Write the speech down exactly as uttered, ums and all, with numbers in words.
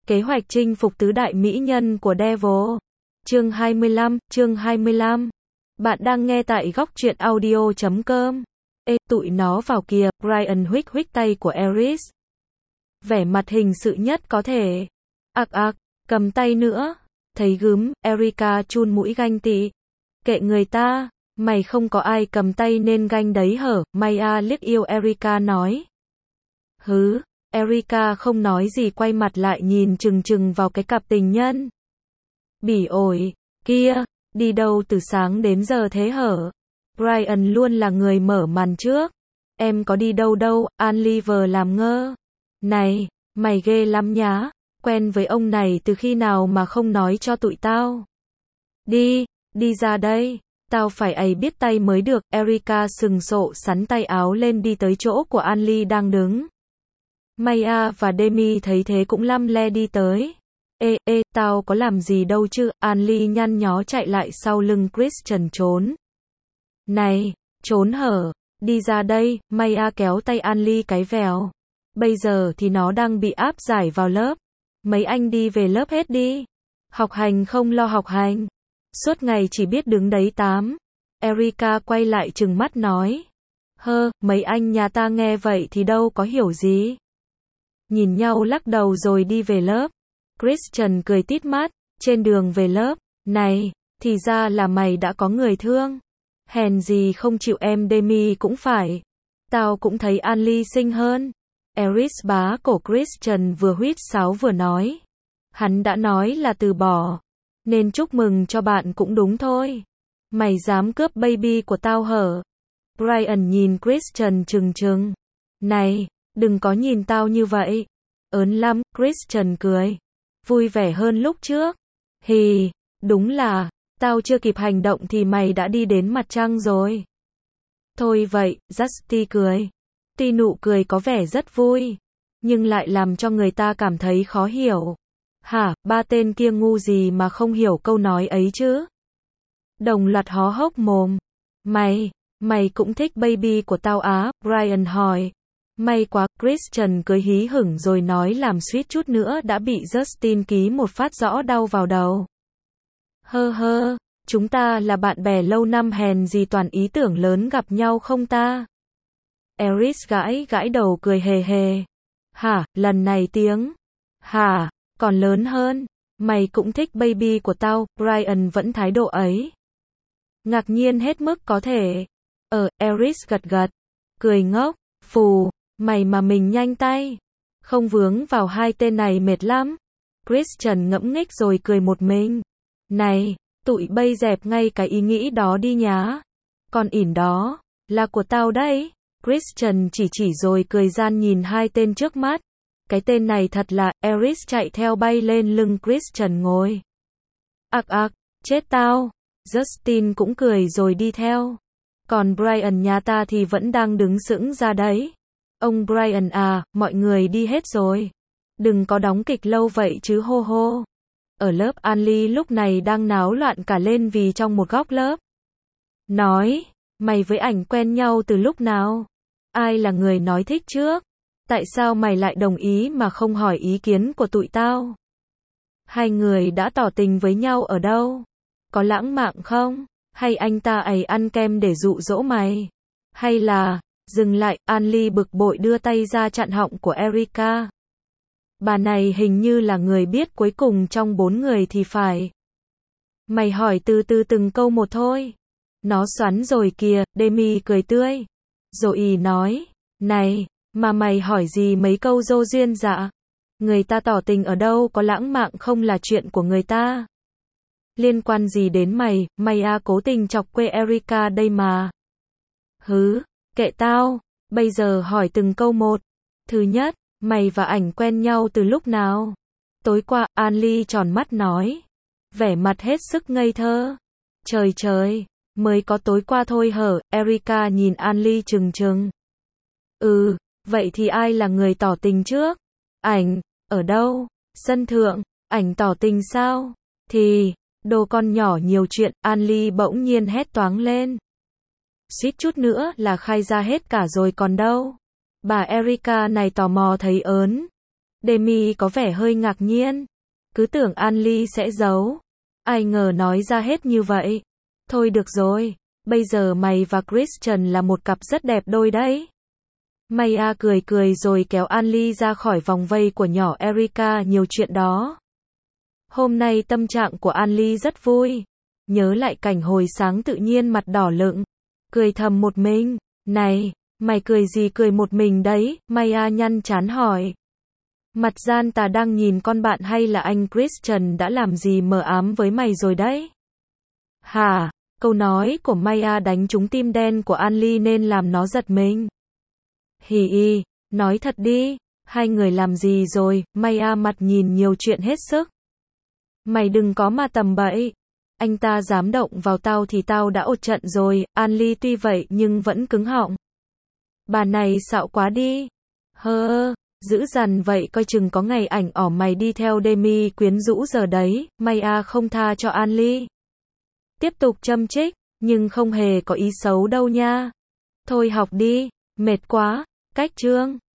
Kế hoạch chinh phục tứ đại mỹ nhân của Devil. Chương hai mươi lăm, chương hai mươi lăm. Bạn đang nghe tại góc truyện audio chấm com. Ê, tụi nó vào kìa, Brian huých huých tay của Eris. Vẻ mặt hình sự nhất có thể. Ặc ặc, cầm tay nữa. Thấy gớm, Erika chun mũi ganh tị. Kệ người ta, mày không có ai cầm tay nên ganh đấy hở, Maya liếc yêu Erika nói. Hứ, Erika không nói gì quay mặt lại nhìn chừng chừng vào cái cặp tình nhân. Bỉ ổi, kia, đi đâu từ sáng đến giờ thế hở? Brian luôn là người mở màn trước. Em có đi đâu đâu, Oliver làm ngơ. Này, mày ghê lắm nhá, quen với ông này từ khi nào mà không nói cho tụi tao. Đi, đi ra đây, tao phải ấy biết tay mới được. Erika sừng sộ sắn tay áo lên đi tới chỗ của Anly đang đứng. Maya và Demi thấy thế cũng lăm le đi tới. Ê, ê, tao có làm gì đâu chứ, Anly nhăn nhó chạy lại sau lưng Christian trốn. Này, trốn hở, đi ra đây, Maya kéo tay Anly cái vèo. Bây giờ thì nó đang bị áp giải vào lớp. Mấy anh đi về lớp hết đi. Học hành không lo học hành. Suốt ngày chỉ biết đứng đấy tám. Erika quay lại trừng mắt nói. Hơ, mấy anh nhà ta nghe vậy thì đâu có hiểu gì. Nhìn nhau lắc đầu rồi đi về lớp. Christian cười tít mắt, trên đường về lớp. Này, thì ra là mày đã có người thương. Hèn gì không chịu em Demi cũng phải. Tao cũng thấy Anly xinh hơn. Eris bá cổ Christian vừa huýt sáo vừa nói. Hắn đã nói là từ bỏ. Nên chúc mừng cho bạn cũng đúng thôi. Mày dám cướp baby của tao hở? Brian nhìn Christian trừng trừng. Này, đừng có nhìn tao như vậy. Ớn lắm, Christian cười. Vui vẻ hơn lúc trước. Hì, đúng là, tao chưa kịp hành động thì mày đã đi đến mặt trăng rồi. Thôi vậy, Justy cười. Tuy nụ cười có vẻ rất vui, nhưng lại làm cho người ta cảm thấy khó hiểu. Hả, ba tên kia ngu gì mà không hiểu câu nói ấy chứ? Đồng loạt hó hốc mồm. Mày, mày cũng thích baby của tao á? Brian hỏi. May quá, Christian cười hí hửng rồi nói làm suýt chút nữa đã bị Justin ký một phát rõ đau vào đầu. Hơ hơ, chúng ta là bạn bè lâu năm hèn gì toàn ý tưởng lớn gặp nhau không ta? Eris gãi gãi đầu cười hề hề. Hả, lần này tiếng. Hả, còn lớn hơn. Mày cũng thích baby của tao, Brian vẫn thái độ ấy. Ngạc nhiên hết mức có thể. Ờ, Eris gật gật. Cười ngốc, phù, mày mà mình nhanh tay. Không vướng vào hai tên này mệt lắm. Christian ngẫm nghích rồi cười một mình. Này, tụi bây dẹp ngay cái ý nghĩ đó đi nhá. Con ỉn đó, là của tao đấy. Christian chỉ chỉ rồi cười gian nhìn hai tên trước mắt. Cái tên này thật là, Eris chạy theo bay lên lưng Christian ngồi. Ặc ặc, chết tao. Justin cũng cười rồi đi theo. Còn Brian nhà ta thì vẫn đang đứng sững ra đấy. Ông Brian à, mọi người đi hết rồi. Đừng có đóng kịch lâu vậy chứ hô hô. Ở lớp Anly lúc này đang náo loạn cả lên vì trong một góc lớp. Nói, mày với ảnh quen nhau từ lúc nào? Ai là người nói thích trước? Tại sao mày lại đồng ý mà không hỏi ý kiến của tụi tao? Hai người đã tỏ tình với nhau ở đâu? Có lãng mạn không? Hay anh ta ấy ăn kem để dụ dỗ mày? Hay là, dừng lại, Anly bực bội đưa tay ra chặn họng của Erika. Bà này hình như là người biết cuối cùng trong bốn người thì phải. Mày hỏi từ từ từng câu một thôi. Nó xoắn rồi kìa, Demi cười tươi. Rồi nói, này, mà mày hỏi gì mấy câu dô duyên dạ? Người ta tỏ tình ở đâu có lãng mạn không là chuyện của người ta. Liên quan gì đến mày, mày à cố tình chọc quê Erika đây mà. Hứ, kệ tao, bây giờ hỏi từng câu một. Thứ nhất, mày và ảnh quen nhau từ lúc nào? Tối qua, Anly tròn mắt nói. Vẻ mặt hết sức ngây thơ. Trời trời, mới có tối qua thôi hở, Erika nhìn Anly trừng trừng. Ừ, vậy thì ai là người tỏ tình trước? Ảnh, ở đâu? Sân thượng, ảnh tỏ tình sao? Thì, đồ con nhỏ nhiều chuyện, Anly bỗng nhiên hét toáng lên. Suýt chút nữa là khai ra hết cả rồi còn đâu. Bà Erika này tò mò thấy ớn. Demi có vẻ hơi ngạc nhiên. Cứ tưởng Anly sẽ giấu. Ai ngờ nói ra hết như vậy. Thôi được rồi. Bây giờ mày và Christian là một cặp rất đẹp đôi đấy. Maya cười cười rồi kéo Anly ra khỏi vòng vây của nhỏ Erica nhiều chuyện đó. Hôm nay tâm trạng của Anly rất vui. Nhớ lại cảnh hồi sáng tự nhiên mặt đỏ lựng. Cười thầm một mình. Này, mày cười gì cười một mình đấy? Maya nhăn trán hỏi. Mặt gian tà đang nhìn con bạn hay là anh Christian đã làm gì mờ ám với mày rồi đấy? Hả? Câu nói của Maya đánh trúng tim đen của Anly nên làm nó giật mình. Hì y, nói thật đi, hai người làm gì rồi? Maya mặt nhìn nhiều chuyện hết sức. Mày đừng có mà tầm bậy. Anh ta dám động vào tao thì tao đã ột trận rồi. Anly tuy vậy nhưng vẫn cứng họng. Bà này xạo quá đi. Hơ ơ, dữ dằn vậy coi chừng có ngày ảnh ỏ mày đi theo Demi quyến rũ giờ đấy. Maya không tha cho Anly. Tiếp tục châm chích, nhưng không hề có ý xấu đâu nha. Thôi học đi, mệt quá, cách chương.